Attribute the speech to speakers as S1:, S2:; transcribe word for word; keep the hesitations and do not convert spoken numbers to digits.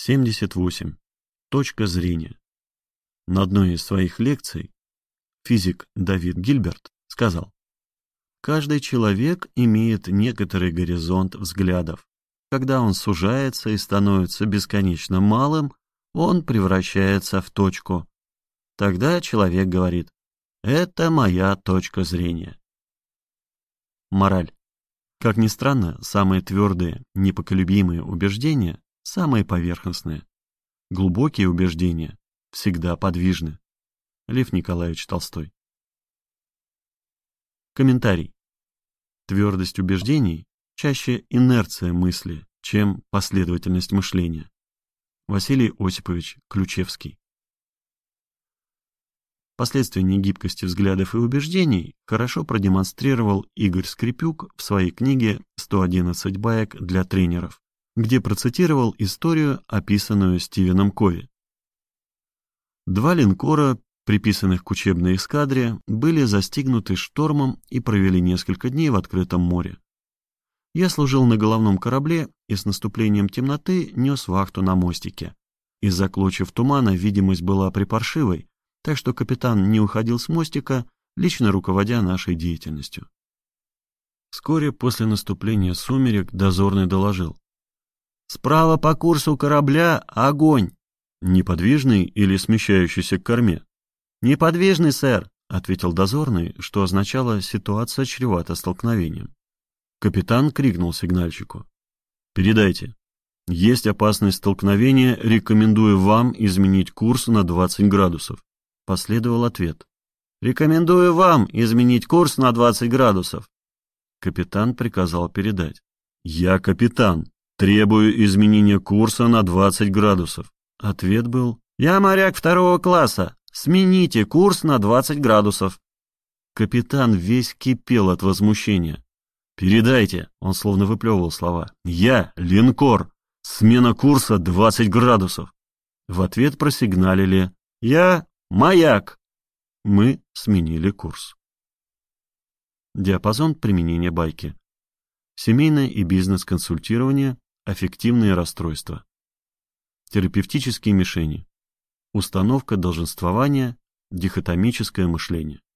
S1: семьдесят восемь. Точка зрения. На одной из своих лекций физик Давид Гильберт сказал: «Каждый человек имеет некоторый горизонт взглядов. Когда он сужается и становится бесконечно малым, он превращается в точку. Тогда человек говорит: это моя точка зрения». Мораль. Как ни странно, самые твердые, непоколебимые убеждения самые поверхностные. Глубокие убеждения всегда подвижны. Лев Николаевич Толстой. Комментарий. Твердость убеждений чаще инерция мысли, чем последовательность мышления. Василий Осипович Ключевский. Последствия негибкости взглядов и убеждений хорошо продемонстрировал Игорь Скрипюк в своей книге «сто одиннадцать баек для тренеров», где процитировал историю, описанную Стивеном Кови. Два линкора, приписанных к учебной эскадре, были застигнуты штормом и провели несколько дней в открытом море. Я служил на головном корабле и с наступлением темноты нес вахту на мостике. Из-за клочьев тумана видимость была припаршивой, так что капитан не уходил с мостика, лично руководя нашей деятельностью. Вскоре после наступления сумерек дозорный доложил: «Справа по курсу корабля огонь!» «Неподвижный или смещающийся к корме?» «Неподвижный, сэр», — ответил дозорный, что означало «ситуация чревата столкновением». Капитан крикнул сигнальщику: «Передайте. Есть опасность столкновения, рекомендую вам изменить курс на двадцать градусов». Последовал ответ: «Рекомендую вам изменить курс на двадцать градусов». Капитан приказал передать: «Я капитан. Требую изменения курса на двадцать градусов». Ответ был: «Я моряк второго класса. Смените курс на двадцать градусов». Капитан весь кипел от возмущения. «Передайте», — он словно выплевывал слова, «я линкор. Смена курса двадцать градусов». В ответ просигналили: «Я маяк». Мы сменили курс. Диапазон применения байки. Семейное и бизнес-консультирование, аффективные расстройства. Терапевтические мишени. Установка долженствования, дихотомическое мышление.